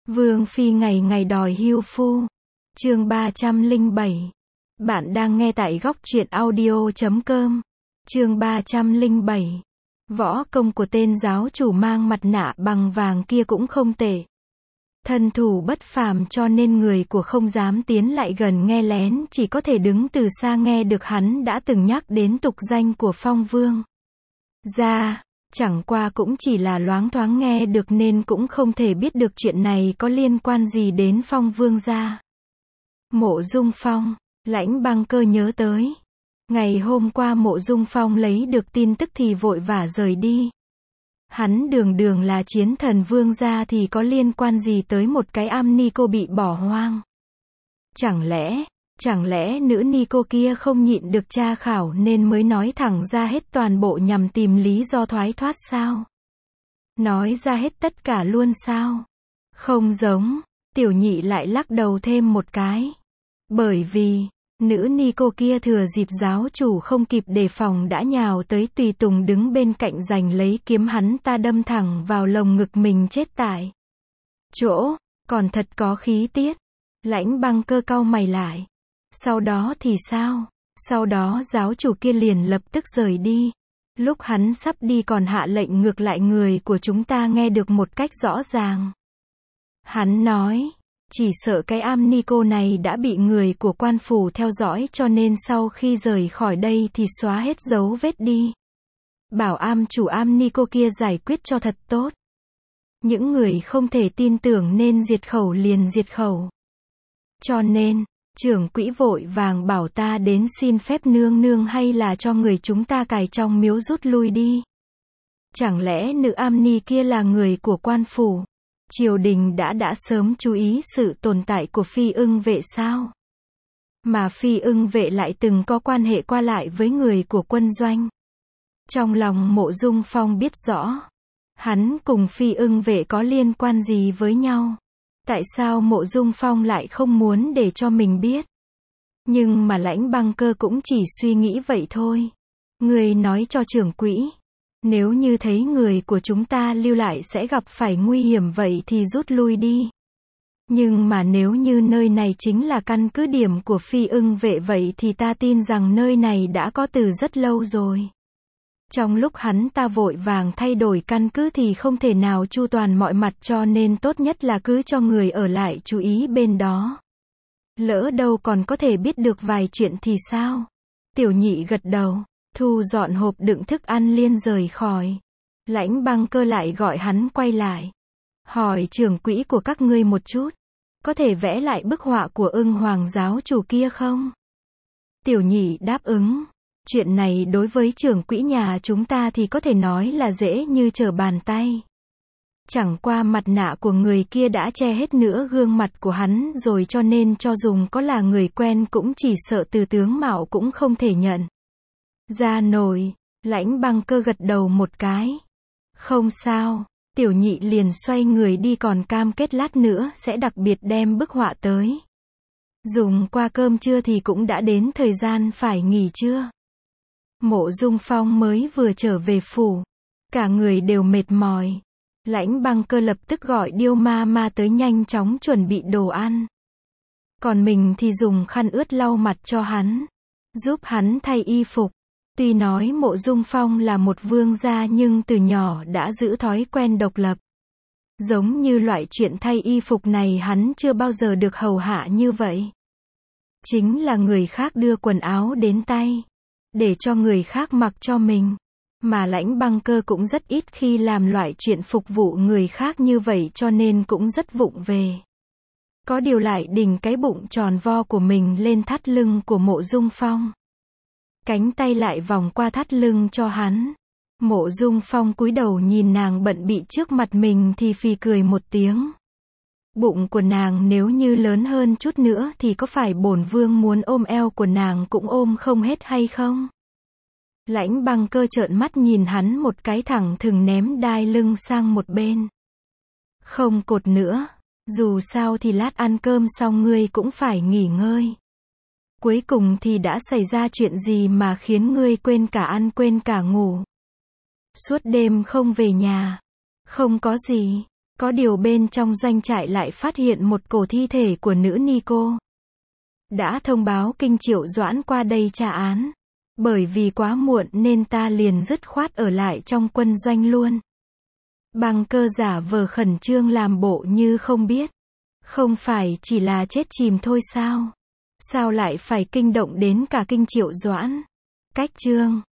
Vương phi ngày ngày đòi hưu phu. Chương 307. Bạn đang nghe tại góc truyện audio.com. Chương 307. Võ công của tên giáo chủ mang mặt nạ bằng vàng kia cũng không tệ. Thân thủ bất phàm cho nên người của không dám tiến lại gần nghe lén, chỉ có thể đứng từ xa nghe được hắn đã từng nhắc đến tục danh của Phong Vương gia. Chẳng qua cũng chỉ là loáng thoáng nghe được nên cũng không thể biết được chuyện này có liên quan gì đến Phong Vương gia. Mộ Dung Phong, Lãnh Băng Cơ nhớ tới. Ngày hôm qua Mộ Dung Phong lấy được tin tức thì vội vã rời đi. Hắn đường là chiến thần vương gia thì có liên quan gì tới một cái am ni cô bị bỏ hoang? Chẳng lẽ nữ ni cô kia không nhịn được tra khảo nên mới nói thẳng ra hết toàn bộ nhằm tìm lý do thoái thoát sao? Nói ra hết tất cả luôn sao? Không giống, Tiểu Nhị lại lắc đầu thêm một cái. Bởi vì, nữ ni cô kia thừa dịp giáo chủ không kịp đề phòng đã nhào tới tùy tùng đứng bên cạnh giành lấy kiếm hắn ta đâm thẳng vào lồng ngực mình chết tại chỗ, còn thật có khí tiết. Lãnh Băng Cơ cau mày lại. Sau đó thì sao? Sau đó giáo chủ kia liền lập tức rời đi. Lúc hắn sắp đi còn hạ lệnh ngược lại người của chúng ta nghe được một cách rõ ràng. Hắn nói, chỉ sợ cái am ni cô này đã bị người của quan phủ theo dõi cho nên sau khi rời khỏi đây thì xóa hết dấu vết đi. Bảo am chủ am ni cô kia giải quyết cho thật tốt. Những người không thể tin tưởng nên diệt khẩu liền diệt khẩu. Cho nên, trưởng quỹ vội vàng bảo ta đến xin phép nương nương hay là cho người chúng ta cài trong miếu rút lui đi. Chẳng lẽ nữ am ni kia là người của quan phủ? Triều đình đã sớm chú ý sự tồn tại của Phi Ưng Vệ sao? Mà Phi Ưng Vệ lại từng có quan hệ qua lại với người của quân doanh. Trong lòng Mộ Dung Phong biết rõ, hắn cùng Phi Ưng Vệ có liên quan gì với nhau. Tại sao Mộ Dung Phong lại không muốn để cho mình biết? Nhưng mà Lãnh Băng Cơ cũng chỉ suy nghĩ vậy thôi. Người nói cho trưởng quỹ, nếu như thấy người của chúng ta lưu lại sẽ gặp phải nguy hiểm vậy thì rút lui đi. Nhưng mà nếu như nơi này chính là căn cứ điểm của Phi Ưng Vệ vậy thì ta tin rằng nơi này đã có từ rất lâu rồi. Trong lúc hắn ta vội vàng thay đổi căn cứ thì không thể nào chu toàn mọi mặt cho nên tốt nhất là cứ cho người ở lại chú ý bên đó. Lỡ đâu còn có thể biết được vài chuyện thì sao? Tiểu Nhị gật đầu, thu dọn hộp đựng thức ăn liền rời khỏi. Lãnh Băng Cơ lại gọi hắn quay lại. Hỏi trưởng quỹ của các ngươi một chút. Có thể vẽ lại bức họa của Ưng Hoàng giáo chủ kia không? Tiểu Nhị đáp ứng. Chuyện này đối với trưởng quỹ nhà chúng ta thì có thể nói là dễ như trở bàn tay. Chẳng qua mặt nạ của người kia đã che hết nửa gương mặt của hắn rồi cho nên cho dùng có là người quen cũng chỉ sợ từ tướng mạo cũng không thể nhận ra nổi. Lãnh Băng Cơ gật đầu một cái. Không sao. Tiểu Nhị liền xoay người đi còn cam kết lát nữa sẽ đặc biệt đem bức họa tới. Dùng qua cơm trưa thì cũng đã đến thời gian phải nghỉ trưa. Mộ Dung Phong mới vừa trở về phủ. Cả người đều mệt mỏi. Lãnh Băng Cơ lập tức gọi Điêu Ma Ma tới nhanh chóng chuẩn bị đồ ăn. Còn mình thì dùng khăn ướt lau mặt cho hắn. Giúp hắn thay y phục. Tuy nói Mộ Dung Phong là một vương gia nhưng từ nhỏ đã giữ thói quen độc lập. Giống như loại chuyện thay y phục này hắn chưa bao giờ được hầu hạ như vậy. Chính là người khác đưa quần áo đến tay. Để cho người khác mặc cho mình. Mà Lãnh Băng Cơ cũng rất ít khi làm loại chuyện phục vụ người khác như vậy cho nên cũng rất vụng về. Có điều lại đỉnh cái bụng tròn vo của mình lên thắt lưng của Mộ Dung Phong. Cánh tay lại vòng qua thắt lưng cho hắn. Mộ Dung Phong cúi đầu nhìn nàng bận bị trước mặt mình thì phì cười một tiếng. Bụng của nàng nếu như lớn hơn chút nữa thì có phải bổn vương muốn ôm eo của nàng cũng ôm không hết hay không? Lãnh Băng Cơ trợn mắt nhìn hắn một cái thẳng thừng ném đai lưng sang một bên. Không cột nữa, dù sao thì lát ăn cơm xong ngươi cũng phải nghỉ ngơi. Cuối cùng thì đã xảy ra chuyện gì mà khiến ngươi quên cả ăn quên cả ngủ? Suốt đêm không về nhà. Không có gì. Có điều bên trong doanh trại lại phát hiện một cổ thi thể của nữ ni cô. Đã thông báo Kinh Triệu Doãn qua đây tra án. Bởi vì quá muộn nên ta liền dứt khoát ở lại trong quân doanh luôn. Băng Cơ giả vờ khẩn trương làm bộ như không biết. Không phải chỉ là chết chìm thôi sao? Sao lại phải kinh động đến cả Kinh Triệu Doãn? Cách chương